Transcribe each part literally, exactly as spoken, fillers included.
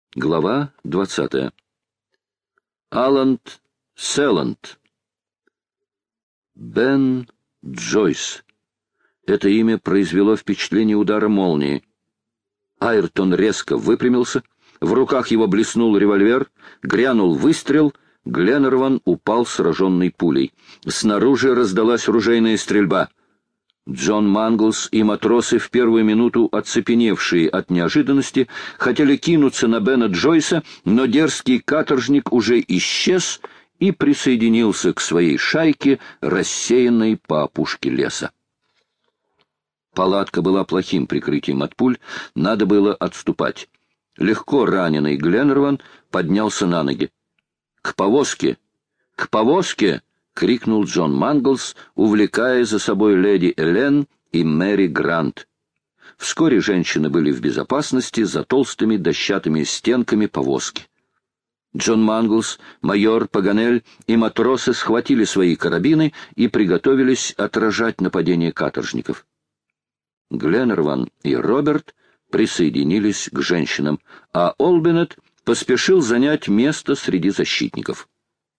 Глава двадцатая. Аланд Селанд. Бен Джойс. Это имя произвело впечатление удара молнии. Айртон резко выпрямился, в руках его блеснул револьвер, грянул выстрел, Гленнерван упал сраженный пулей. Снаружи раздалась ружейная стрельба. Джон Манглс и матросы, в первую минуту оцепеневшие от неожиданности, хотели кинуться на Бена Джойса, но дерзкий каторжник уже исчез и присоединился к своей шайке, рассеянной по опушке леса. Палатка была плохим прикрытием от пуль, надо было отступать. Легко раненый Гленнерван поднялся на ноги. «К повозке! К повозке!» — крикнул Джон Манглс, увлекая за собой леди Элен и Мэри Грант. Вскоре женщины были в безопасности за толстыми дощатыми стенками повозки. Джон Манглс, майор Паганель и матросы схватили свои карабины и приготовились отражать нападение каторжников. Гленнерван и Роберт присоединились к женщинам, а Олбинет поспешил занять место среди защитников.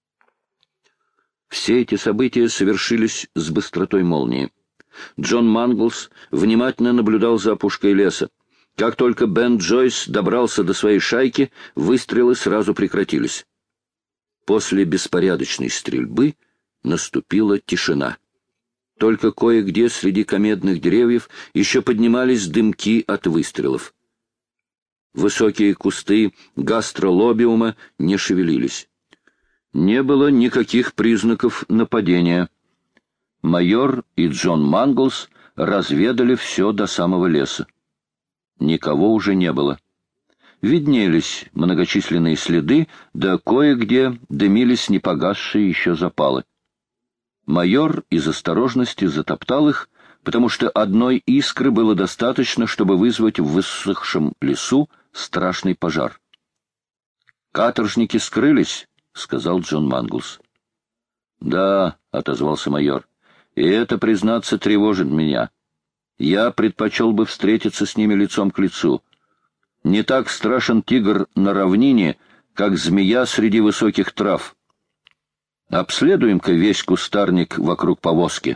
Все эти события совершились с быстротой молнии. Джон Манглс внимательно наблюдал за опушкой леса. Как только Бен Джойс добрался до своей шайки, выстрелы сразу прекратились. После беспорядочной стрельбы наступила тишина. Только кое-где среди комедных деревьев еще поднимались дымки от выстрелов. Высокие кусты гастролобиума не шевелились. Не было никаких признаков нападения. Майор и Джон Манглс разведали все до самого леса. Никого уже не было. Виднелись многочисленные следы, да кое-где дымились непогасшие еще запалы. Майор из осторожности затоптал их, потому что одной искры было достаточно, чтобы вызвать в высохшем лесу страшный пожар. «Каторжники скрылись», — сказал Джон Манглс. «Да», — отозвался майор, — «и это, признаться, тревожит меня. Я предпочел бы встретиться с ними лицом к лицу. Не так страшен тигр на равнине, как змея среди высоких трав. Обследуем-ка весь кустарник вокруг повозки».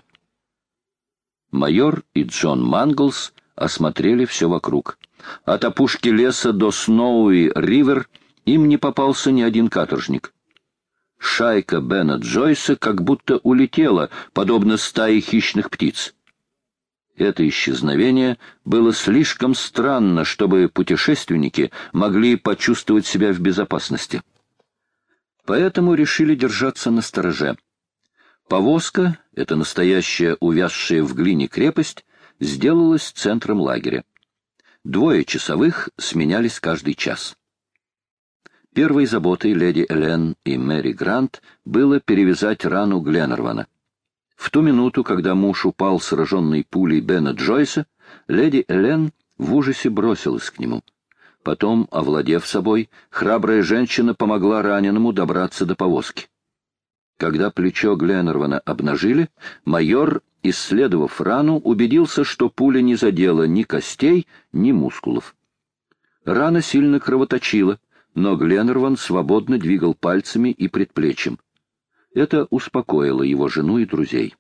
Майор и Джон Манглс осмотрели все вокруг. От опушки леса до Сноуи-Ривер им не попался ни один каторжник. Шайка Бена Джойса как будто улетела, подобно стае хищных птиц. Это исчезновение было слишком странно, чтобы путешественники могли почувствовать себя в безопасности. Поэтому решили держаться настороже. Повозка, эта настоящая увязшая в глине крепость, сделалась центром лагеря. Двое часовых сменялись каждый час. Первой заботой леди Элен и Мэри Грант было перевязать рану Гленнервана. В ту минуту, когда муж упал сраженной пулей Бена Джойса, леди Элен в ужасе бросилась к нему. Потом, овладев собой, храбрая женщина помогла раненому добраться до повозки. Когда плечо Гленнервана обнажили, майор, исследовав рану, убедился, что пуля не задела ни костей, ни мускулов. Рана сильно кровоточила, но Гленнерван свободно двигал пальцами и предплечьем. Это успокоило его жену и друзей.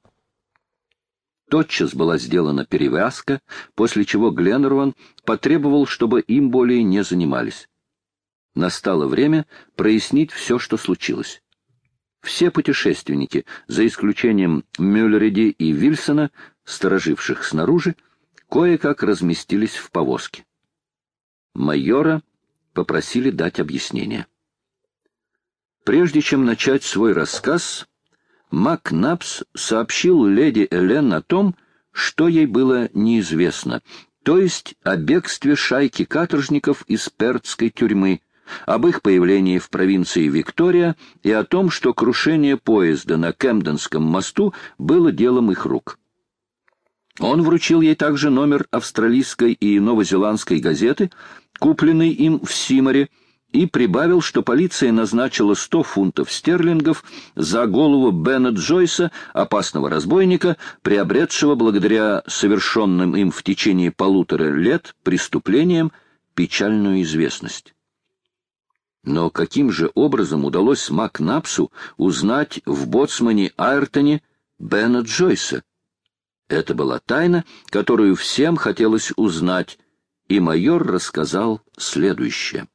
Тотчас была сделана перевязка, после чего Гленнерван потребовал, чтобы им более не занимались. Настало время прояснить все, что случилось. Все путешественники, за исключением Мюллериди и Вильсона, стороживших снаружи, кое-как разместились в повозке. Майора попросили дать объяснение. Прежде чем начать свой рассказ, Макнапс сообщил леди Элен о том, что ей было неизвестно, то есть о бегстве шайки каторжников из Пертской тюрьмы, об их появлении в провинции Виктория и о том, что крушение поезда на Кэмденском мосту было делом их рук. Он вручил ей также номер австралийской и новозеландской газеты, купленный им в Симоре, и прибавил, что полиция назначила сто фунтов стерлингов за голову Бена Джойса, опасного разбойника, приобретшего благодаря совершенным им в течение полутора лет преступлениям печальную известность. Но каким же образом удалось Макнапсу узнать в боцмане Айртоне Бена Джойса? Это была тайна, которую всем хотелось узнать, и майор рассказал следующее.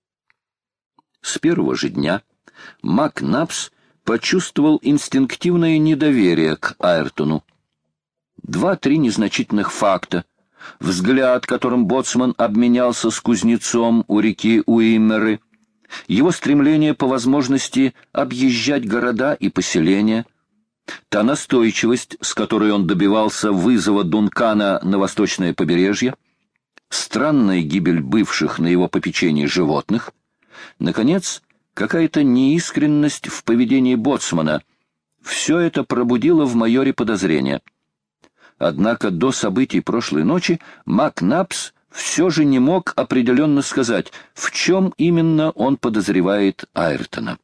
С первого же дня Макнапс почувствовал инстинктивное недоверие к Айртону. Два-три незначительных факта, взгляд, которым боцман обменялся с кузнецом у реки Уиммеры, его стремление по возможности объезжать города и поселения, та настойчивость, с которой он добивался вызова Дункана на восточное побережье, странная гибель бывших на его попечении животных, наконец, какая-то неискренность в поведении боцмана — все это пробудило в майоре подозрения. Однако до событий прошлой ночи Макнапс все же не мог определенно сказать, в чем именно он подозревает Айртона.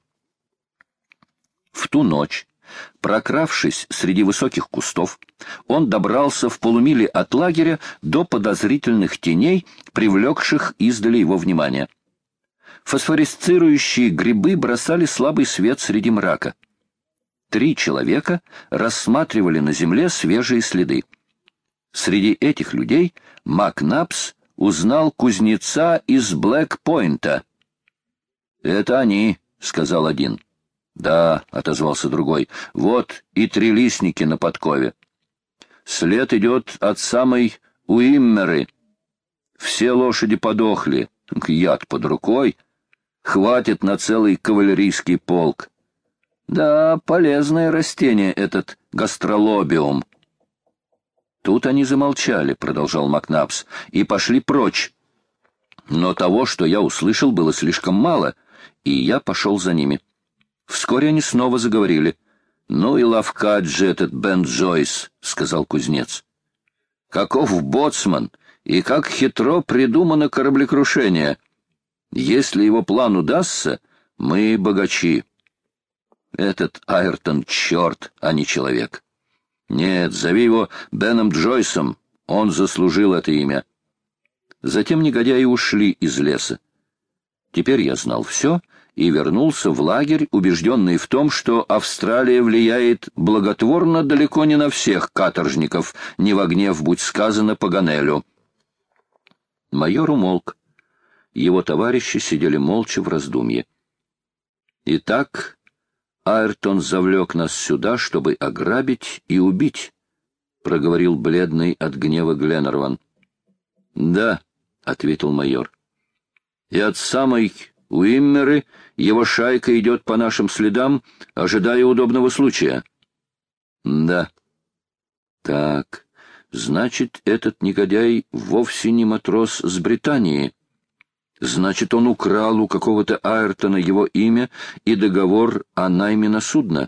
В ту ночь, прокравшись среди высоких кустов, он добрался в полумиле от лагеря до подозрительных теней, привлекших издали его внимание. Фосфоресцирующие грибы бросали слабый свет среди мрака. Три человека рассматривали на земле свежие следы. Среди этих людей Макнапс узнал кузнеца из Блэк-Пойнта. «Это они», — сказал один. «Да», — отозвался другой, — «вот и трилистники на подкове. След идет от самой Уиммеры. Все лошади подохли, яд под рукой, хватит на целый кавалерийский полк. Да, полезное растение этот гастролобиум». Тут они замолчали, — продолжал Макнапс, — и пошли прочь. Но того, что я услышал, было слишком мало, и я пошел за ними. Вскоре они снова заговорили. «Ну и ловкач же этот Бен Джойс», — сказал кузнец. «Каков боцман, и как хитро придумано кораблекрушение. Если его план удастся, мы богачи. Этот Айртон — черт, а не человек. Нет, зови его Беном Джойсом, он заслужил это имя». Затем негодяи ушли из леса. Теперь я знал все и вернулся в лагерь, убежденный в том, что Австралия влияет благотворно далеко не на всех каторжников, не во гнев будь сказано Паганелю. Майор умолк. Его товарищи сидели молча в раздумье. «Итак, Айртон завлек нас сюда, чтобы ограбить и убить», — проговорил бледный от гнева Гленнерван. «Да», — ответил майор. «И от самой Уиммеры его шайка идет по нашим следам, ожидая удобного случая». «Да». «Так, значит, этот негодяй вовсе не матрос с Британии. Значит, он украл у какого-то Айртона его имя и договор о найме на судно».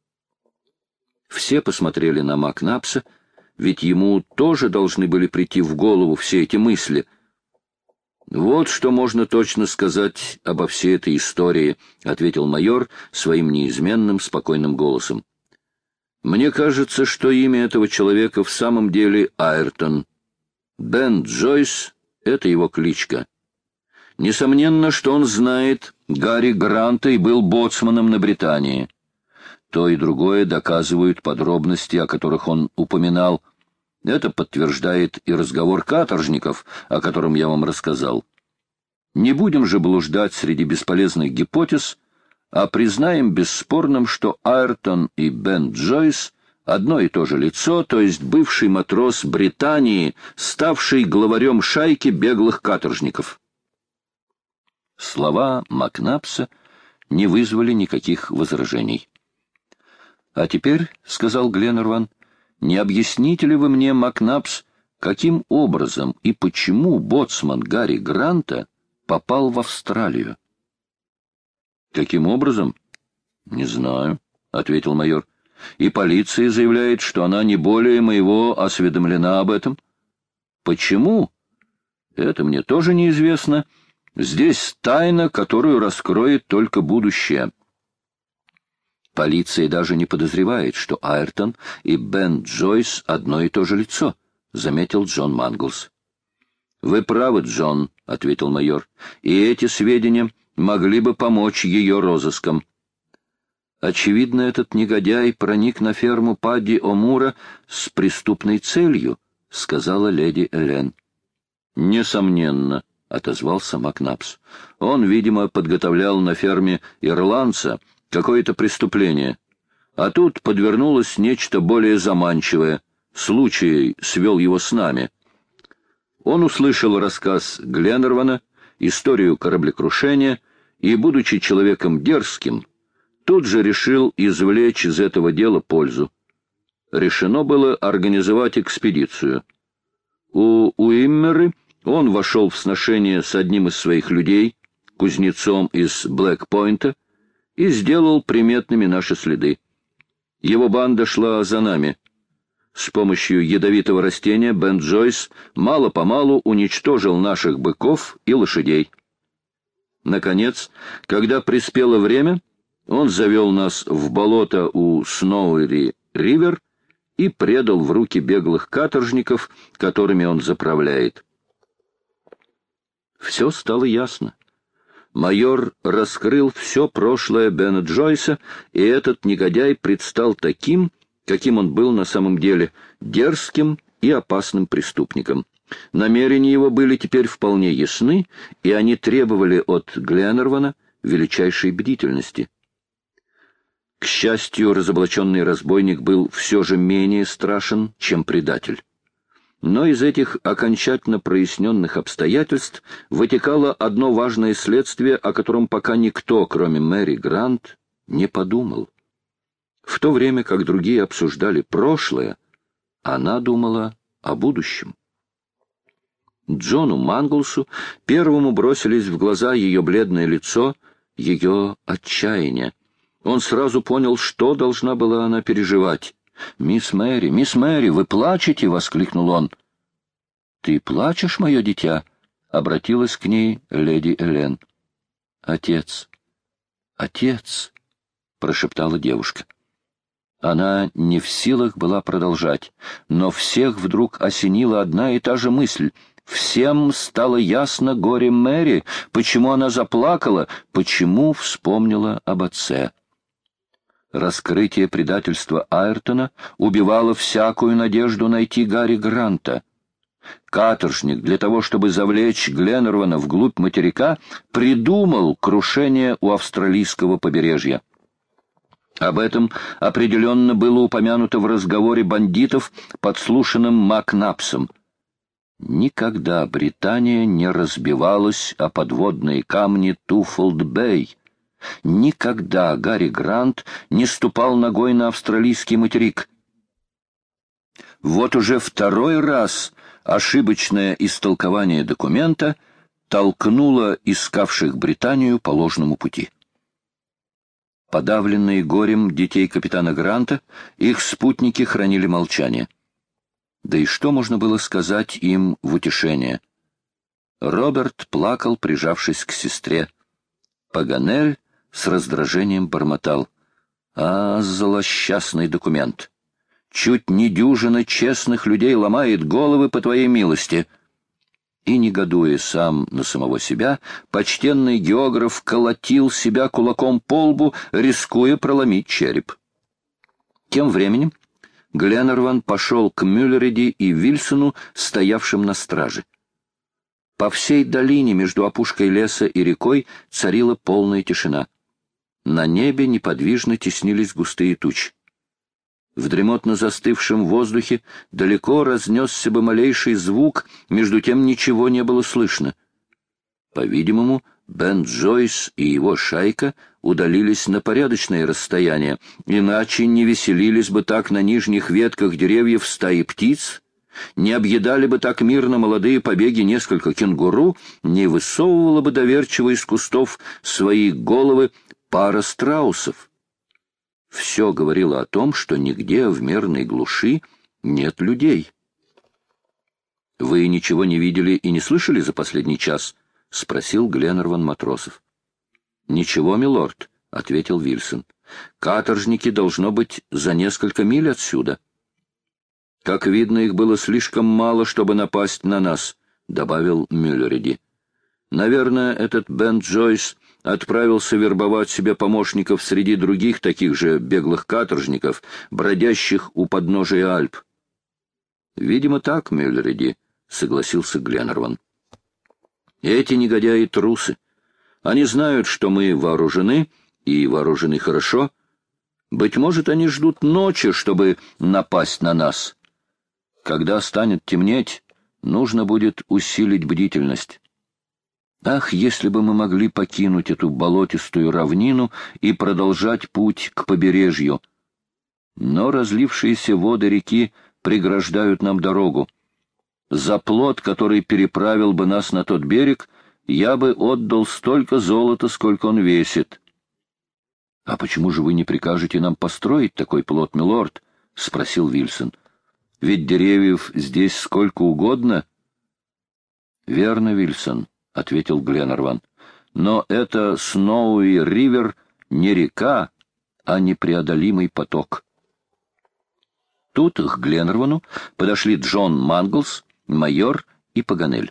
Все посмотрели на Макнапса, ведь ему тоже должны были прийти в голову все эти мысли. «Вот что можно точно сказать обо всей этой истории», — ответил майор своим неизменным спокойным голосом. «Мне кажется, что имя этого человека в самом деле Айртон. Бен Джойс — это его кличка. Несомненно, что он знает Гарри Гранта и был боцманом на Британии. То и другое доказывают подробности, о которых он упоминал. Это подтверждает и разговор каторжников, о котором я вам рассказал. Не будем же блуждать среди бесполезных гипотез, а признаем бесспорным, что Айртон и Бен Джойс — одно и то же лицо, то есть бывший матрос Британии, ставший главарем шайки беглых каторжников». Слова Макнапса не вызвали никаких возражений. «А теперь, — сказал Гленнерван, — не объясните ли вы мне, Макнапс, каким образом и почему боцман Гарри Гранта попал в Австралию?» «Каким образом? Не знаю», — ответил майор. «И полиция заявляет, что она не более моего осведомлена об этом. Почему? Это мне тоже неизвестно. Здесь тайна, которую раскроет только будущее». «Полиция даже не подозревает, что Айртон и Бен Джойс одно и то же лицо», — заметил Джон Манглс. «Вы правы, Джон», — ответил майор, — «и эти сведения могли бы помочь ее розыскам. Очевидно, этот негодяй проник на ферму Падди Омура с преступной целью, — сказала леди Элен. — Несомненно, — отозвался Макнапс. — Он, видимо, подготовлял на ферме ирландца какое-то преступление. А тут подвернулось нечто более заманчивое. Случай свел его с нами. Он услышал рассказ Гленнервана, историю кораблекрушения, и, будучи человеком дерзким, тут же решил извлечь из этого дела пользу. Решено было организовать экспедицию. У Уиммеры он вошел в сношение с одним из своих людей, кузнецом из Блэк-Пойнта, и сделал приметными наши следы. Его банда шла за нами. С помощью ядовитого растения Бен Джойс мало-помалу уничтожил наших быков и лошадей. Наконец, когда приспело время, он завел нас в болото у Сноуэри-Ривер и предал в руки беглых каторжников, которыми он заправляет. Все стало ясно. Майор раскрыл все прошлое Бена Джойса, и этот негодяй предстал таким, каким он был на самом деле, дерзким и опасным преступником. Намерения его были теперь вполне ясны, и они требовали от Гленнервана величайшей бдительности. К счастью, разоблаченный разбойник был все же менее страшен, чем предатель. Но из этих окончательно проясненных обстоятельств вытекало одно важное следствие, о котором пока никто, кроме Мэри Грант, не подумал. В то время как другие обсуждали прошлое, она думала о будущем. Джону Манглсу первому бросились в глаза ее бледное лицо, ее отчаяние. Он сразу понял, что должна была она переживать. «Мисс Мэри, мисс Мэри, вы плачете?» — воскликнул он. «Ты плачешь, мое дитя?» — обратилась к ней леди Элен. «Отец, отец!» — прошептала девушка. Она не в силах была продолжать, но всех вдруг осенила одна и та же мысль. Всем стало ясно горе Мэри, почему она заплакала, почему вспомнила об отце. Раскрытие предательства Айртона убивало всякую надежду найти Гарри Гранта. Каторжник для того, чтобы завлечь Гленнервана вглубь материка, придумал крушение у австралийского побережья. Об этом определенно было упомянуто в разговоре бандитов, подслушанном Макнапсом. Никогда Британия не разбивалась о подводные камни Туффолд-Бэй. Никогда Гарри Грант не ступал ногой на австралийский материк. Вот уже второй раз ошибочное истолкование документа толкнуло искавших Британию по ложному пути. Подавленные горем детей капитана Гранта, их спутники хранили молчание. Да и что можно было сказать им в утешение? Роберт плакал, прижавшись к сестре. Паганель с раздражением бормотал. «А, злосчастный документ! Чуть не дюжина честных людей ломает головы по твоей милости!» И, негодуя сам на самого себя, почтенный географ колотил себя кулаком по лбу, рискуя проломить череп. Тем временем Гленнерван пошел к Мюллериди и Вильсону, стоявшим на страже. По всей долине между опушкой леса и рекой царила полная тишина. На небе неподвижно теснились густые тучи. В дремотно застывшем воздухе далеко разнесся бы малейший звук, между тем ничего не было слышно. По-видимому, Бен Джойс и его шайка удалились на порядочное расстояние, иначе не веселились бы так на нижних ветках деревьев стаи птиц, не объедали бы так мирно молодые побеги несколько кенгуру, не высовывала бы доверчиво из кустов свои головы пара страусов. Все говорило о том, что нигде в мирной глуши нет людей. — Вы ничего не видели и не слышали за последний час? — спросил Гленнерван матросов. — Ничего, милорд, — ответил Вильсон. — Каторжники, должно быть, за несколько миль отсюда. — Как видно, их было слишком мало, чтобы напасть на нас, — добавил Мюллериди. — Наверное, этот Бен Джойс отправился вербовать себе помощников среди других таких же беглых каторжников, бродящих у подножия Альп. — Видимо, так, Мюллериди, — согласился Гленнерван. — Эти негодяи трусы. Они знают, что мы вооружены, и вооружены хорошо. Быть может, они ждут ночи, чтобы напасть на нас. Когда станет темнеть, нужно будет усилить бдительность. Ах, если бы мы могли покинуть эту болотистую равнину и продолжать путь к побережью! Но разлившиеся воды реки преграждают нам дорогу. За плот, который переправил бы нас на тот берег, я бы отдал столько золота, сколько он весит. — А почему же вы не прикажете нам построить такой плот, милорд? — спросил Вильсон. — Ведь деревьев здесь сколько угодно. — Верно, Вильсон, — ответил Гленнерван. — Но это Сноуи-Ривер не река, а непреодолимый поток. Тут к Гленнервану подошли Джон Манглс, майор и Паганель.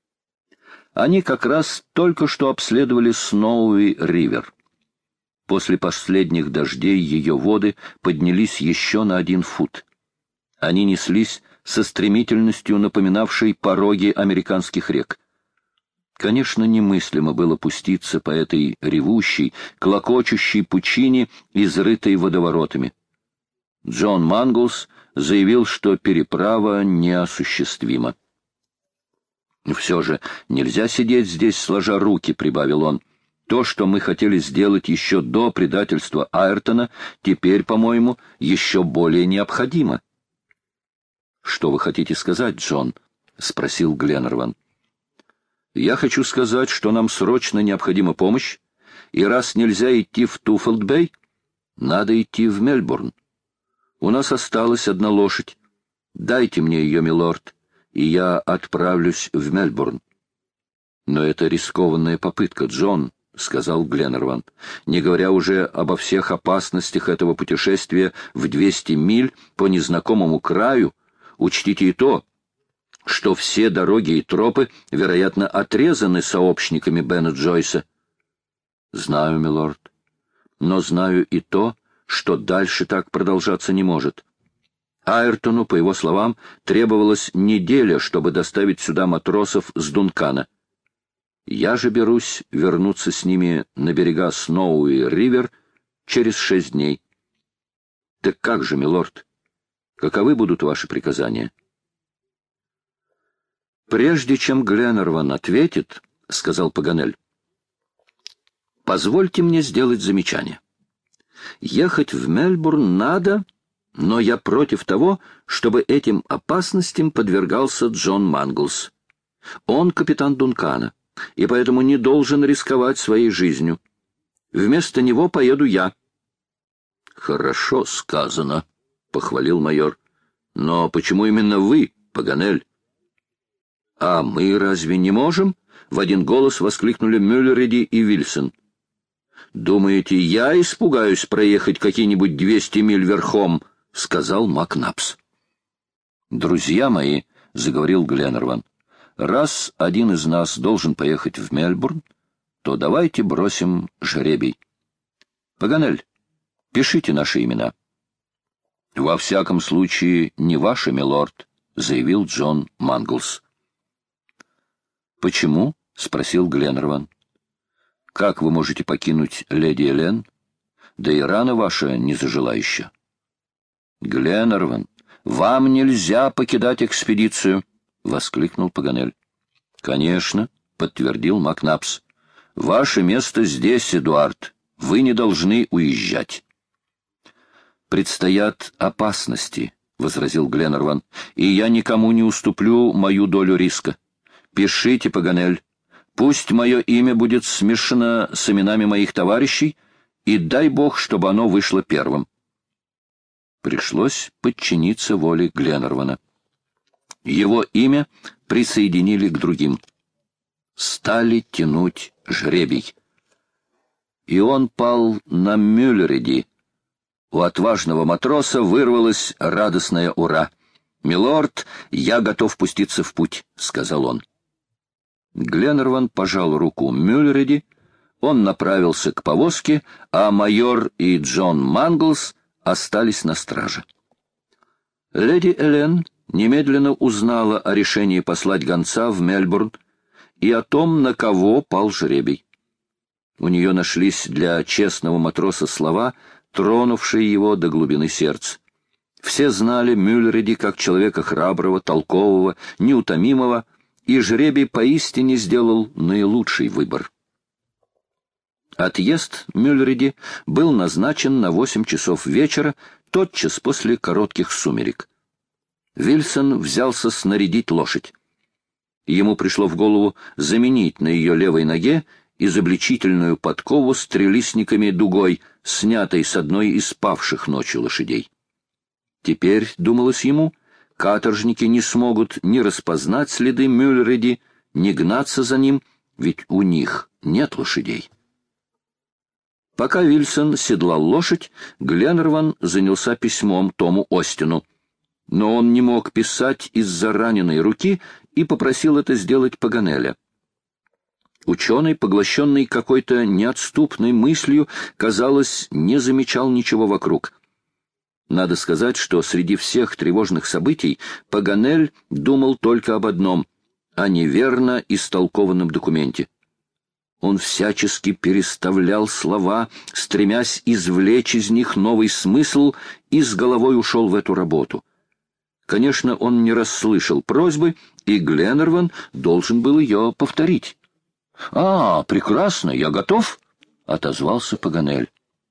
Они как раз только что обследовали Сноуи-Ривер. После последних дождей ее воды поднялись еще на один фут. Они неслись со стремительностью, напоминавшей пороги американских рек. Конечно, немыслимо было пуститься по этой ревущей, клокочущей пучине, изрытой водоворотами. Джон Манглс заявил, что переправа неосуществима. «Все же нельзя сидеть здесь, сложа руки», — прибавил он. «То, что мы хотели сделать еще до предательства Айртона, теперь, по-моему, еще более необходимо». «Что вы хотите сказать, Джон?» — спросил Гленнерван. «Я хочу сказать, что нам срочно необходима помощь, и раз нельзя идти в Туффилд-Бэй, надо идти в Мельбурн. У нас осталась одна лошадь. Дайте мне ее, милорд, и я отправлюсь в Мельбурн». «Но это рискованная попытка, Джон», — сказал Гленнерван, «не говоря уже обо всех опасностях этого путешествия в двести миль по незнакомому краю. Учтите и то, что все дороги и тропы, вероятно, отрезаны сообщниками Бена Джойса». «Знаю, милорд, но знаю и то, что дальше так продолжаться не может. Айртону, по его словам, требовалась неделя, чтобы доставить сюда матросов с Дункана. Я же берусь вернуться с ними на берега Сноуи-Ривер через шесть дней. Так как же, милорд, каковы будут ваши приказания?» «Прежде чем Гленнерван ответит, — сказал Паганель, — позвольте мне сделать замечание. Ехать в Мельбурн надо, но я против того, чтобы этим опасностям подвергался Джон Манглс. Он капитан Дункана, и поэтому не должен рисковать своей жизнью. Вместо него поеду я». «Хорошо сказано», — похвалил майор. «Но почему именно вы, Паганель?» «А мы разве не можем?» — в один голос воскликнули Мюллериди и Вильсон. «Думаете, я испугаюсь проехать какие-нибудь двести миль верхом?» — сказал Макнапс. «Друзья мои», — заговорил Гленнерван, — «раз один из нас должен поехать в Мельбурн, то давайте бросим жребий. Паганель, пишите наши имена». «Во всяком случае, не ваши, милорд», — заявил Джон Манглс. «Почему?» — спросил Гленнерван. «Как вы можете покинуть леди Элен? Да и рана ваша не зажила еще». «Гленнерван, вам нельзя покидать экспедицию!» — воскликнул Паганель. «Конечно», — подтвердил Макнапс. «Ваше место здесь, Эдуард. Вы не должны уезжать». «Предстоят опасности», — возразил Гленнерван, — «и я никому не уступлю мою долю риска. Пишите, Паганель. Пусть мое имя будет смешано с именами моих товарищей, и дай бог, чтобы оно вышло первым». Пришлось подчиниться воле Гленнервана. Его имя присоединили к другим. Стали тянуть жребий. И он пал на Мюллериди. У отважного матроса вырвалось радостное «Ура!» «Милорд, я готов пуститься в путь», — сказал он. Гленнерван пожал руку Мюллериди. Он направился к повозке, а майор и Джон Манглс остались на страже. Леди Элен немедленно узнала о решении послать гонца в Мельбурн и о том, на кого пал жребий. У нее нашлись для честного матроса слова, тронувшие его до глубины сердца. Все знали Мюллериди как человека храброго, толкового, неутомимого, и жребий поистине сделал наилучший выбор. Отъезд Мюллериди был назначен на восемь часов вечера, тотчас после коротких сумерек. Вильсон взялся снарядить лошадь. Ему пришло в голову заменить на ее левой ноге изобличительную подкову с трелистниками дугой, снятой с одной из павших ночью лошадей. Теперь, думалось ему, каторжники не смогут ни распознать следы Мюллериди, ни гнаться за ним, ведь у них нет лошадей. Пока Вильсон седлал лошадь, Гленнерван занялся письмом Тому Остину. Но он не мог писать из-за раненой руки и попросил это сделать Паганеля. Ученый, поглощенный какой-то неотступной мыслью, казалось, не замечал ничего вокруг. Надо сказать, что среди всех тревожных событий Паганель думал только об одном — о неверно истолкованном документе. Он всячески переставлял слова, стремясь извлечь из них новый смысл, и с головой ушел в эту работу. Конечно, он не расслышал просьбы, и Гленнерван должен был ее повторить. «А, прекрасно, я готов», — отозвался Паганель.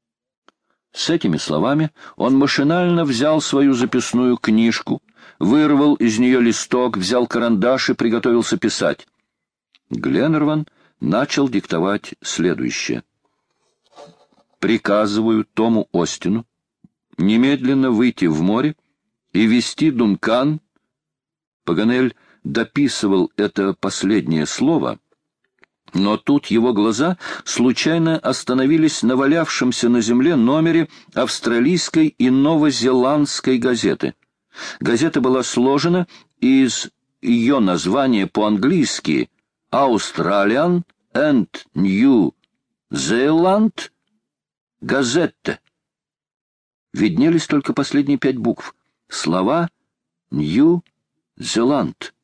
С этими словами он машинально взял свою записную книжку, вырвал из нее листок, взял карандаш и приготовился писать. Гленнерван начал диктовать следующее. «Приказываю Тому Остину немедленно выйти в море и вести Дункан». Паганель дописывал это последнее слово, но тут его глаза случайно остановились на валявшемся на земле номере австралийской и новозеландской газеты. Газета была сложена из ее названия по-английски «Australian and New Zealand Gazette». Виднелись только последние пять букв. Слова «New Zealand».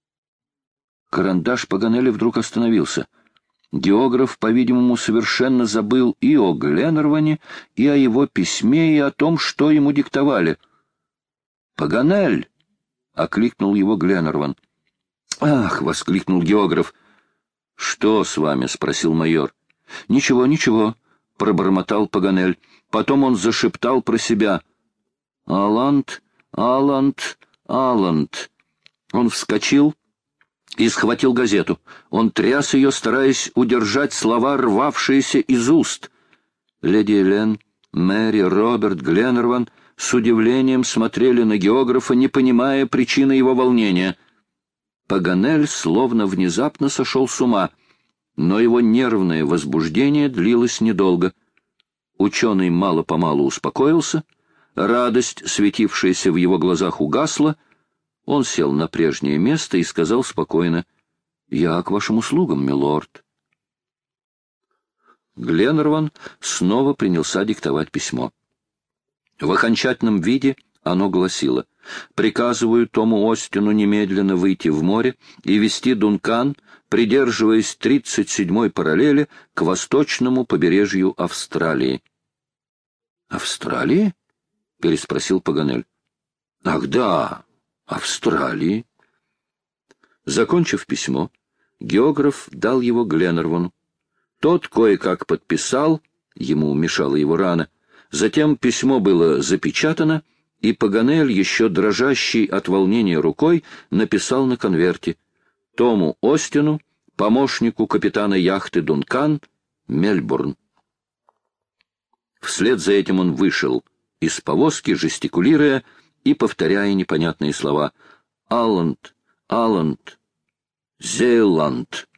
Карандаш Паганеля вдруг остановился. Географ, по-видимому, совершенно забыл и о Гленнерване, и о его письме, и о том, что ему диктовали. «Паганель!» — окликнул его Гленнерван. «Ах!» — воскликнул географ. «Что с вами?» — спросил майор. «Ничего, ничего», — пробормотал Паганель. Потом он зашептал про себя. «Аланд, Аланд, Аланд». Он вскочил и схватил газету. Он тряс ее, стараясь удержать слова, рвавшиеся из уст. Леди Элен, Мэри, Роберт, Гленнерван с удивлением смотрели на географа, не понимая причины его волнения. Паганель словно внезапно сошел с ума, но его нервное возбуждение длилось недолго. Ученый мало-помалу успокоился, радость, светившаяся в его глазах, угасла. Он сел на прежнее место и сказал спокойно: «Я к вашим услугам, милорд». Гленнерван снова принялся диктовать письмо. В окончательном виде оно гласило: «Приказываю Тому Остину немедленно выйти в море и вести Дункан, придерживаясь тридцать седьмой параллели к восточному побережью Австралии». «Австралии?» — переспросил Паганель. «Ах да, Австралии». Закончив письмо, географ дал его Гленнервану. Тот кое-как подписал, ему мешала его рана. Затем письмо было запечатано, и Паганель, еще дрожащий от волнения рукой, написал на конверте: Тому Остину, помощнику капитана яхты «Дункан», Мельбурн. Вслед за этим он вышел из повозки, жестикулируя и повторяя непонятные слова: «Алланд, Алланд, Зейланд».